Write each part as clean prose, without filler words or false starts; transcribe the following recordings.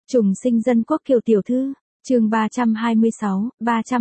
Trùng sinh dân quốc Kiều tiểu thư, chương 326,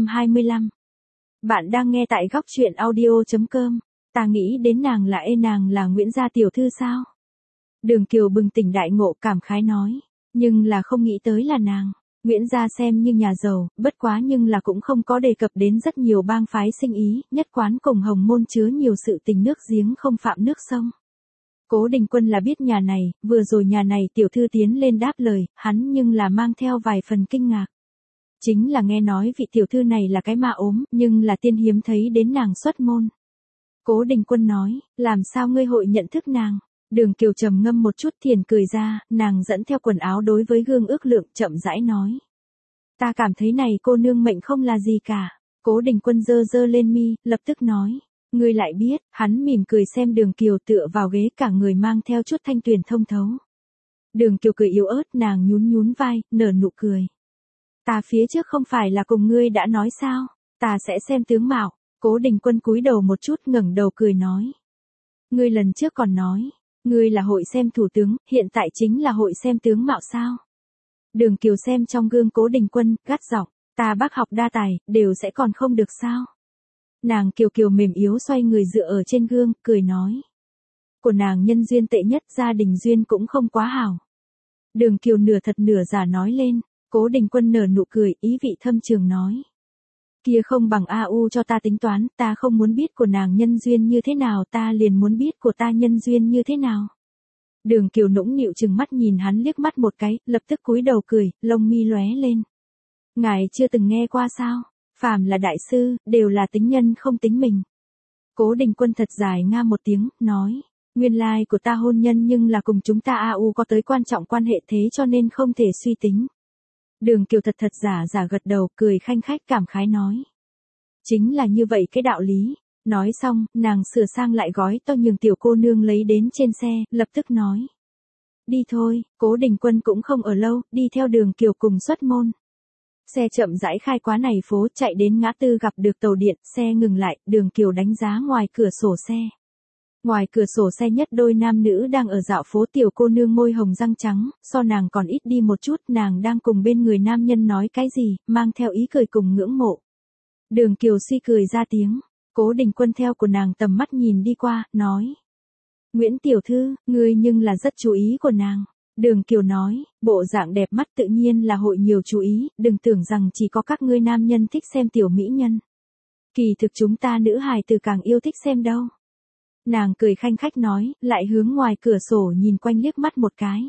325. Bạn đang nghe tại góc truyện audio.com. Ta nghĩ đến nàng là Nguyễn gia tiểu thư sao? Đường Kiều bừng tỉnh đại ngộ cảm khái nói, nhưng là không nghĩ tới là nàng. Nguyễn gia xem như nhà giàu, bất quá nhưng là cũng không có đề cập đến rất nhiều bang phái sinh ý, nhất quán cùng Hồng Môn chứa nhiều sự tình nước giếng không phạm nước sông. Cố Đình Quân là biết nhà này, vừa rồi nhà này tiểu thư tiến lên đáp lời, hắn nhưng là mang theo vài phần kinh ngạc. Chính là nghe nói vị tiểu thư này là cái ma ốm, nhưng là tiên hiếm thấy đến nàng xuất môn. Cố Đình Quân nói, làm sao ngươi hội nhận thức nàng? Đường Kiều trầm ngâm một chút thiền cười ra, nàng dẫn theo quần áo đối với gương ước lượng chậm rãi nói. Ta cảm thấy này cô nương mệnh không là gì cả. Cố Đình Quân giơ giơ lên mi, lập tức nói. Ngươi lại biết, hắn mỉm cười xem Đường Kiều tựa vào ghế cả người mang theo chút thanh tuyền thông thấu. Đường Kiều cười yếu ớt nàng nhún nhún vai, nở nụ cười. Ta phía trước không phải là cùng ngươi đã nói sao, ta sẽ xem tướng mạo. Cố Đình Quân cúi đầu một chút ngẩng đầu cười nói. Ngươi lần trước còn nói, ngươi là hội xem thủ tướng, hiện tại chính là hội xem tướng mạo sao. Đường Kiều xem trong gương Cố Đình Quân, gắt giọng, ta bác học đa tài, đều sẽ còn không được sao. Nàng kiều kiều mềm yếu xoay người dựa ở trên gương, cười nói. Của nàng nhân duyên tệ nhất, gia đình duyên cũng không quá hảo. Đường Kiều nửa thật nửa giả nói lên, Cố Đình Quân nở nụ cười, ý vị thâm trường nói. Kia không bằng AU cho ta tính toán, ta không muốn biết của nàng nhân duyên như thế nào, ta liền muốn biết của ta nhân duyên như thế nào. Đường Kiều nũng nịu chừng mắt nhìn hắn liếc mắt một cái, lập tức cúi đầu cười, lông mi lóe lên. Ngài chưa từng nghe qua sao? Phàm là đại sư, đều là tính nhân không tính mình. Cố Đình Quân thật dài nga một tiếng, nói. Nguyên lai của ta hôn nhân nhưng là cùng chúng ta AU có tới quan trọng quan hệ thế cho nên không thể suy tính. Đường Kiều thật giả gật đầu, cười khanh khách cảm khái nói. Chính là như vậy cái đạo lý. Nói xong, nàng sửa sang lại gói to nhường tiểu cô nương lấy đến trên xe, lập tức nói. Đi thôi, Cố Đình Quân cũng không ở lâu, đi theo Đường Kiều cùng xuất môn. Xe chậm rãi khai quá này phố, chạy đến ngã tư gặp được tàu điện, xe ngừng lại, Đường Kiều đánh giá ngoài cửa sổ xe. Ngoài cửa sổ xe nhất đôi nam nữ đang ở dạo phố, tiểu cô nương môi hồng răng trắng, so nàng còn ít đi một chút, nàng đang cùng bên người nam nhân nói cái gì, mang theo ý cười cùng ngưỡng mộ. Đường Kiều suy cười ra tiếng, Cố Đình Quân theo của nàng tầm mắt nhìn đi qua, nói. Nguyễn tiểu thư, ngươi nhưng là rất chú ý của nàng. Đường Kiều nói, bộ dạng đẹp mắt tự nhiên là hội nhiều chú ý, đừng tưởng rằng chỉ có các ngươi nam nhân thích xem tiểu mỹ nhân. Kỳ thực chúng ta nữ hài tử càng yêu thích xem đâu. Nàng cười khanh khách nói, lại hướng ngoài cửa sổ nhìn quanh liếc mắt một cái.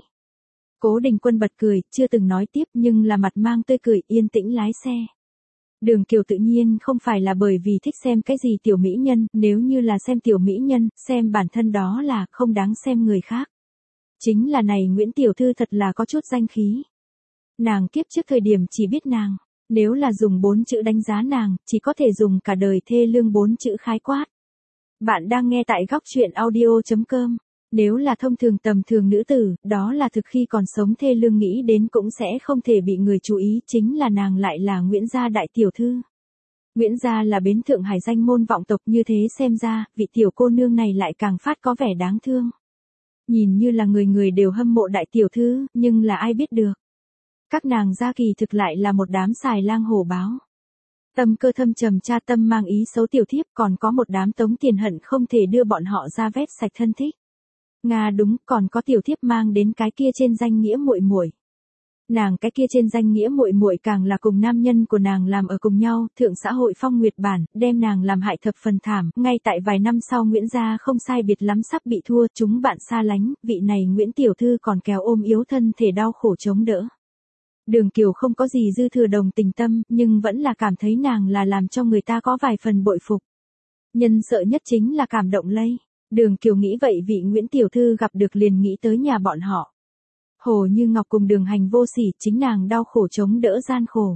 Cố Đình Quân bật cười, chưa từng nói tiếp nhưng là mặt mang tươi cười, yên tĩnh lái xe. Đường Kiều tự nhiên không phải là bởi vì thích xem cái gì tiểu mỹ nhân, nếu như là xem tiểu mỹ nhân, xem bản thân đó là không đáng xem người khác. Chính là này Nguyễn tiểu thư thật là có chút danh khí. Nàng kiếp trước thời điểm chỉ biết nàng, nếu là dùng 4 chữ đánh giá nàng, chỉ có thể dùng cả đời thê lương 4 chữ khái quát. Bạn đang nghe tại góc truyện audio.com. Nếu là thông thường tầm thường nữ tử, đó là thực khi còn sống thê lương nghĩ đến cũng sẽ không thể bị người chú ý, chính là nàng lại là Nguyễn gia đại tiểu thư. Nguyễn gia là bến Thượng Hải danh môn vọng tộc, như thế xem ra, vị tiểu cô nương này lại càng phát có vẻ đáng thương. Nhìn như là người người đều hâm mộ đại tiểu thư, nhưng là ai biết được. Các nàng gia kỳ thực lại là một đám xài lang hổ báo. Tâm cơ thâm trầm cha tâm mang ý xấu tiểu thiếp, còn có một đám tống tiền hận không thể đưa bọn họ ra vét sạch thân thích. Nga đúng, còn có tiểu thiếp mang đến cái kia trên danh nghĩa muội muội. Nàng cái kia trên danh nghĩa muội muội càng là cùng nam nhân của nàng làm ở cùng nhau, thượng xã hội phong nguyệt bản, đem nàng làm hại thập phần thảm, ngay tại vài năm sau Nguyễn gia không sai biệt lắm sắp bị thua, chúng bạn xa lánh, vị này Nguyễn tiểu thư còn kéo ôm yếu thân thể đau khổ chống đỡ. Đường Kiều không có gì dư thừa đồng tình tâm, nhưng vẫn là cảm thấy nàng là làm cho người ta có vài phần bội phục. Nhân sợ nhất chính là cảm động lây. Đường Kiều nghĩ vậy vị Nguyễn tiểu thư gặp được liền nghĩ tới nhà bọn họ. Hồ Như Ngọc cùng Đường Hành vô sỉ, chính nàng đau khổ chống đỡ gian khổ.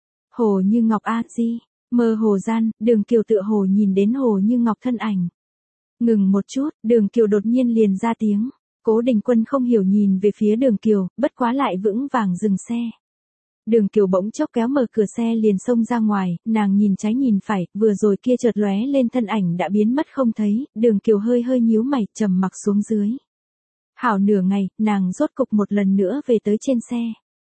Hồ Như Ngọc a di, mơ hồ gian, Đường Kiều tựa hồ nhìn đến Hồ Như Ngọc thân ảnh. Ngừng một chút, Đường Kiều đột nhiên liền ra tiếng. Cố Đình Quân không hiểu nhìn về phía Đường Kiều, bất quá lại vững vàng dừng xe. Đường Kiều bỗng chốc kéo mở cửa xe liền xông ra ngoài, nàng nhìn trái nhìn phải, vừa rồi kia chợt lóe lên thân ảnh đã biến mất không thấy, Đường Kiều hơi nhíu mày, trầm mặc xuống dưới. Hảo nửa ngày, nàng rốt cục một lần nữa về tới trên xe.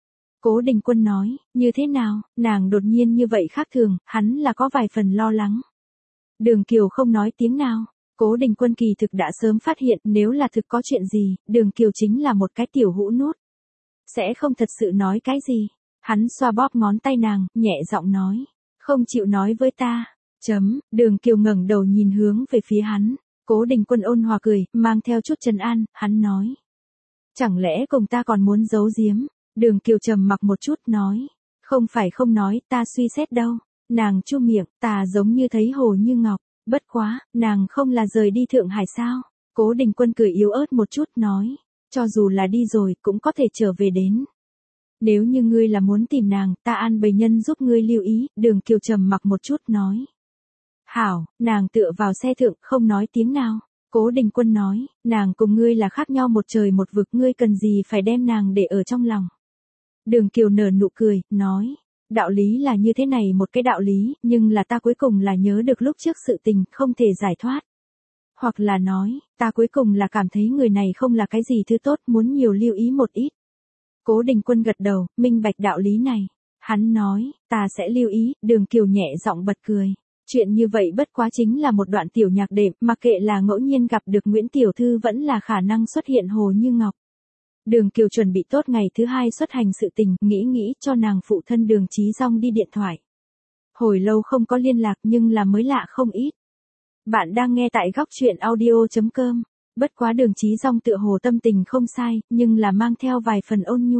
Cố Đình Quân nói, như thế nào, nàng đột nhiên như vậy khác thường, hắn là có vài phần lo lắng. Đường Kiều không nói tiếng nào. Cố Đình Quân kỳ thực đã sớm phát hiện nếu là thực có chuyện gì, Đường Kiều chính là một cái tiểu hũ nút. Sẽ không thật sự nói cái gì. Hắn xoa bóp ngón tay nàng, nhẹ giọng nói. Không chịu nói với ta. Đường Kiều ngẩng đầu nhìn hướng về phía hắn. Cố Đình Quân ôn hòa cười, mang theo chút trấn an, hắn nói. Chẳng lẽ cùng ta còn muốn giấu giếm? Đường Kiều trầm mặc một chút nói. Không phải không nói, ta suy xét đâu. Nàng chu miệng, ta giống như thấy Hồ Như Ngọc. Bất quá, nàng không là rời đi Thượng Hải sao? Cố Đình Quân cười yếu ớt một chút nói. Cho dù là đi rồi, cũng có thể trở về đến. Nếu như ngươi là muốn tìm nàng, ta an bầy nhân giúp ngươi lưu ý. Đường Kiều trầm mặc một chút nói. Hảo, nàng tựa vào xe thượng, không nói tiếng nào. Cố Đình Quân nói, nàng cùng ngươi là khác nhau một trời một vực, ngươi cần gì phải đem nàng để ở trong lòng. Đường Kiều nở nụ cười, nói, đạo lý là như thế này một cái đạo lý, nhưng là ta cuối cùng là nhớ được lúc trước sự tình, không thể giải thoát. Hoặc là nói, ta cuối cùng là cảm thấy người này không là cái gì thứ tốt, muốn nhiều lưu ý một ít. Cố Đình Quân gật đầu, minh bạch đạo lý này. Hắn nói, ta sẽ lưu ý, Đường Kiều nhẹ giọng bật cười. Chuyện như vậy bất quá chính là một đoạn tiểu nhạc đệm, mà kệ là ngẫu nhiên gặp được Nguyễn Tiểu Thư vẫn là khả năng xuất hiện Hồ Như Ngọc. Đường Kiều chuẩn bị tốt ngày thứ hai xuất hành sự tình, nghĩ cho nàng phụ thân Đường Chí Dong đi điện thoại. Hồi lâu không có liên lạc nhưng là mới lạ không ít. Bạn đang nghe tại góc truyện audio.com. Bất quá Đường Chí Dong tựa hồ tâm tình không sai, nhưng là mang theo vài phần ôn nhu.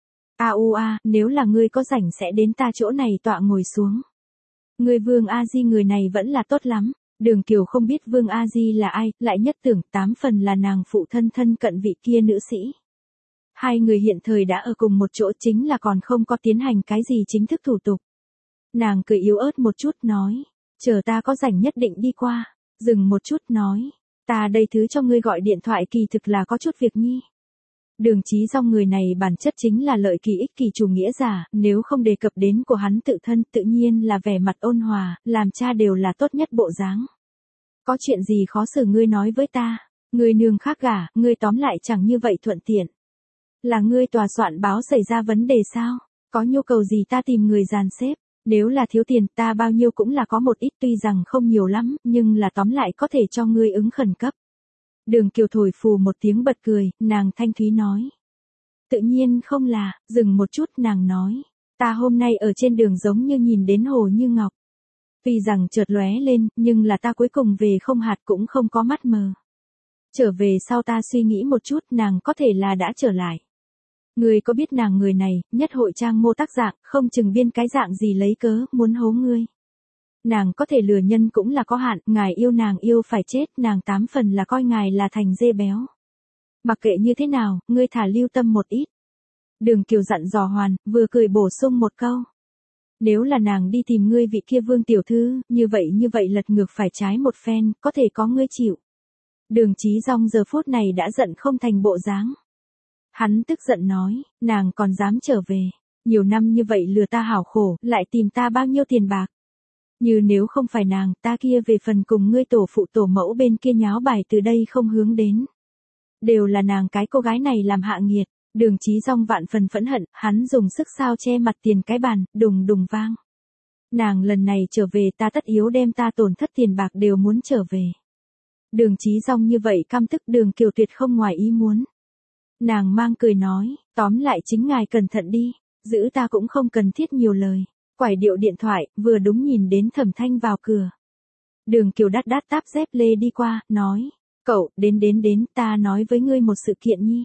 Nếu là ngươi có rảnh sẽ đến ta chỗ này tọa ngồi xuống. Người Vương A Di người này vẫn là tốt lắm. Đường Kiều không biết Vương A Di là ai, lại nhất tưởng 8 phần là nàng phụ thân thân cận vị kia nữ sĩ. Hai người hiện thời đã ở cùng một chỗ, chính là còn không có tiến hành cái gì chính thức thủ tục. Nàng cười yếu ớt một chút nói, chờ ta có rảnh nhất định đi qua. Dừng một chút nói, ta đây thứ cho ngươi gọi điện thoại kỳ thực là có chút việc nhi. Đường Chí Dong người này bản chất chính là lợi kỳ ích kỳ chủ nghĩa giả, nếu không đề cập đến của hắn tự thân tự nhiên là vẻ mặt ôn hòa, làm cha đều là tốt nhất bộ dáng. Có chuyện gì khó xử ngươi nói với ta, ngươi nương khác gả, ngươi tóm lại chẳng như vậy thuận tiện. Là ngươi tòa soạn báo xảy ra vấn đề sao, có nhu cầu gì ta tìm người dàn xếp, nếu là thiếu tiền ta bao nhiêu cũng là có một ít tuy rằng không nhiều lắm, nhưng là tóm lại có thể cho ngươi ứng khẩn cấp. Đường Kiều thổi phù một tiếng bật cười, nàng thanh thúy nói. Tự nhiên không là, dừng một chút nàng nói. Ta hôm nay ở trên đường giống như nhìn đến Hồ Như Ngọc. Tuy rằng chợt lóe lên, nhưng là ta cuối cùng về không hạt cũng không có mắt mờ. Trở về sau ta suy nghĩ một chút nàng có thể là đã trở lại. Ngươi có biết nàng người này, nhất hội trang mô tác dạng, không chừng biên cái dạng gì lấy cớ, muốn hố ngươi. Nàng có thể lừa nhân cũng là có hạn, ngài yêu nàng yêu phải chết, nàng 8 phần là coi ngài là thành dê béo. Mặc kệ như thế nào, ngươi thả lưu tâm một ít. Đường Kiều dặn dò hoàn, vừa cười bổ sung một câu. Nếu là nàng đi tìm ngươi vị kia Vương tiểu thư, như vậy lật ngược phải trái một phen, có thể có ngươi chịu. Đường Chí Dong giờ phút này đã giận không thành bộ dáng. Hắn tức giận nói, nàng còn dám trở về, nhiều năm như vậy lừa ta hảo khổ, lại tìm ta bao nhiêu tiền bạc. Như nếu không phải nàng, ta kia về phần cùng ngươi tổ phụ tổ mẫu bên kia nháo bài từ đây không hướng đến. Đều là nàng cái cô gái này làm hạ nghiệt. Đường Chí Dong vạn phần phẫn hận, hắn dùng sức sao che mặt tiền cái bàn, đùng đùng vang. Nàng lần này trở về ta tất yếu đem ta tổn thất tiền bạc đều muốn trở về. Đường Chí Dong như vậy căm tức Đường Kiều tuyệt không ngoài ý muốn. Nàng mang cười nói, tóm lại chính ngài cẩn thận đi, giữ ta cũng không cần thiết nhiều lời. Quải điệu điện thoại, vừa đúng nhìn đến Thẩm Thanh vào cửa. Đường Kiều đắt táp dép lê đi qua, nói, cậu, đến, ta nói với ngươi một sự kiện nhi.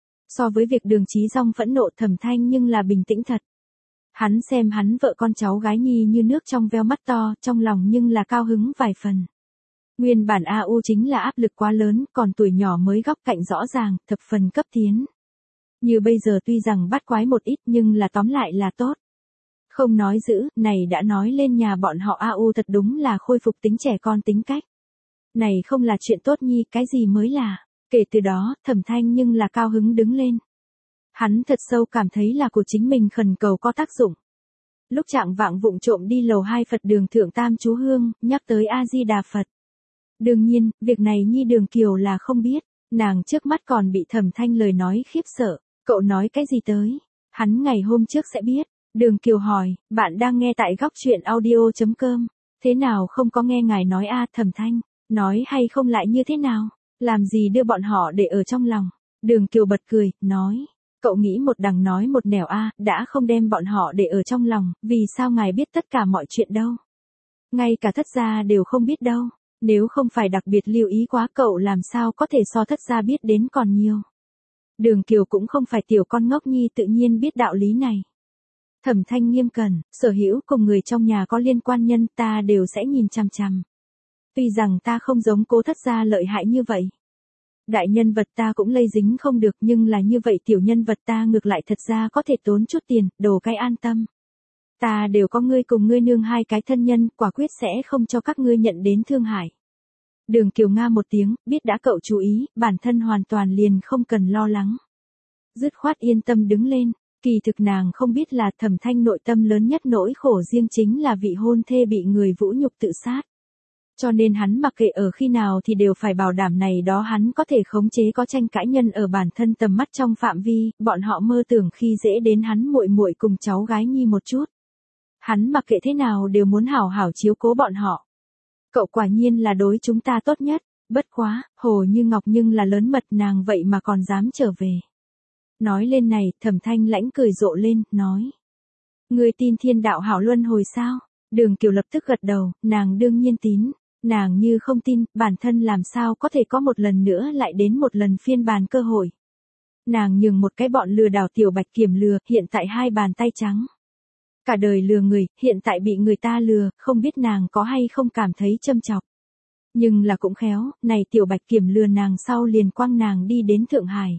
So với việc Đường Chí Dong phẫn nộ Thẩm Thanh nhưng là bình tĩnh thật. Hắn xem hắn vợ con cháu gái nhi như nước trong veo mắt to, trong lòng nhưng là cao hứng vài phần. Nguyên bản AU chính là áp lực quá lớn, còn tuổi nhỏ mới góc cạnh rõ ràng, thập phần cấp tiến. Như bây giờ tuy rằng bắt quái một ít nhưng là tóm lại là tốt. Không nói giữ, này đã nói lên nhà bọn họ AU thật đúng là khôi phục tính trẻ con tính cách. Này không là chuyện tốt nhi, cái gì mới là. Kể từ đó, Thẩm Thanh nhưng là cao hứng đứng lên. Hắn thật sâu cảm thấy là của chính mình khẩn cầu có tác dụng. Lúc trạng vạng vụng trộm đi lầu 2 Phật đường Thượng Tam Chú Hương, nhắc tới A-di-đà Phật. Đương nhiên, việc này nhi Đường Kiều là không biết, nàng trước mắt còn bị Thẩm Thanh lời nói khiếp sợ, cậu nói cái gì tới? Hắn ngày hôm trước sẽ biết. Đường Kiều hỏi, bạn đang nghe tại góc chuyện audio.com. Thế nào không có nghe ngài nói a Thẩm Thanh, nói hay không lại như thế nào? Làm gì đưa bọn họ để ở trong lòng? Đường Kiều bật cười, nói. Cậu nghĩ một đằng nói một nẻo a, đã không đem bọn họ để ở trong lòng, vì sao ngài biết tất cả mọi chuyện đâu? Ngay cả thất gia đều không biết đâu. Nếu không phải đặc biệt lưu ý quá cậu làm sao có thể so thất gia biết đến còn nhiều. Đường Kiều cũng không phải tiểu con ngốc nhi tự nhiên biết đạo lý này. Thẩm Thanh nghiêm cẩn, sở hữu cùng người trong nhà có liên quan nhân ta đều sẽ nhìn chằm chằm. Tuy rằng ta không giống Cố thất gia lợi hại như vậy. Đại nhân vật ta cũng lây dính không được nhưng là như vậy tiểu nhân vật ta ngược lại thật ra có thể tốn chút tiền, đồ cái an tâm. Ta đều có ngươi cùng ngươi nương hai cái thân nhân, quả quyết sẽ không cho các ngươi nhận đến thương hại. Đường Kiều nga một tiếng, biết đã cậu chú ý, bản thân hoàn toàn liền không cần lo lắng. Dứt khoát yên tâm đứng lên, kỳ thực nàng không biết là Thẩm Thanh nội tâm lớn nhất nỗi khổ riêng chính là vị hôn thê bị người vũ nhục tự sát. Cho nên hắn mặc kệ ở khi nào thì đều phải bảo đảm này đó hắn có thể khống chế có tranh cãi nhân ở bản thân tầm mắt trong phạm vi, bọn họ mơ tưởng khi dễ đến hắn muội muội cùng cháu gái nhi một chút. Hắn mặc kệ thế nào đều muốn hảo hảo chiếu cố bọn họ. Cậu quả nhiên là đối chúng ta tốt nhất, bất quá, Hồ Như Ngọc nhưng là lớn mật nàng vậy mà còn dám trở về. Nói lên này, Thẩm Thanh lãnh cười rộ lên, nói. Người tin thiên đạo hảo luân hồi sao? Đường Kiều lập tức gật đầu, nàng đương nhiên tín. Nàng như không tin, bản thân làm sao có thể có một lần nữa lại đến một lần phiên bản cơ hội. Nàng nhường một cái bọn lừa đảo tiểu Bạch Kiểm lừa, hiện tại hai bàn tay trắng. Cả đời lừa người, hiện tại bị người ta lừa, không biết nàng có hay không cảm thấy châm chọc. Nhưng là cũng khéo, này tiểu Bạch Kiểm lừa nàng sau liền quăng nàng đi đến Thượng Hải.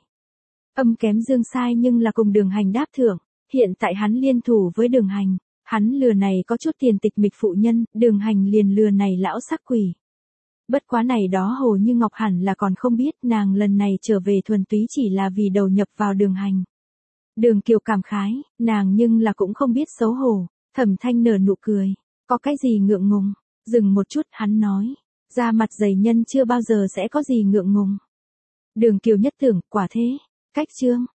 Âm kém dương sai nhưng là cùng Đường Hành đáp thưởng, hiện tại hắn liên thủ với Đường Hành. Hắn lừa này có chút tiền tịch mịch phụ nhân, Đường Hành liền lừa này lão sắc quỷ. Bất quá này đó Hồ Như Ngọc hẳn là còn không biết nàng lần này trở về thuần túy chỉ là vì đầu nhập vào Đường Hành. Đường Kiều cảm khái, nàng nhưng là cũng không biết xấu hổ. Thẩm Thanh nở nụ cười, có cái gì ngượng ngùng? Dừng một chút hắn nói, da mặt dày nhân chưa bao giờ sẽ có gì ngượng ngùng. Đường Kiều nhất tưởng, quả thế, cách chương.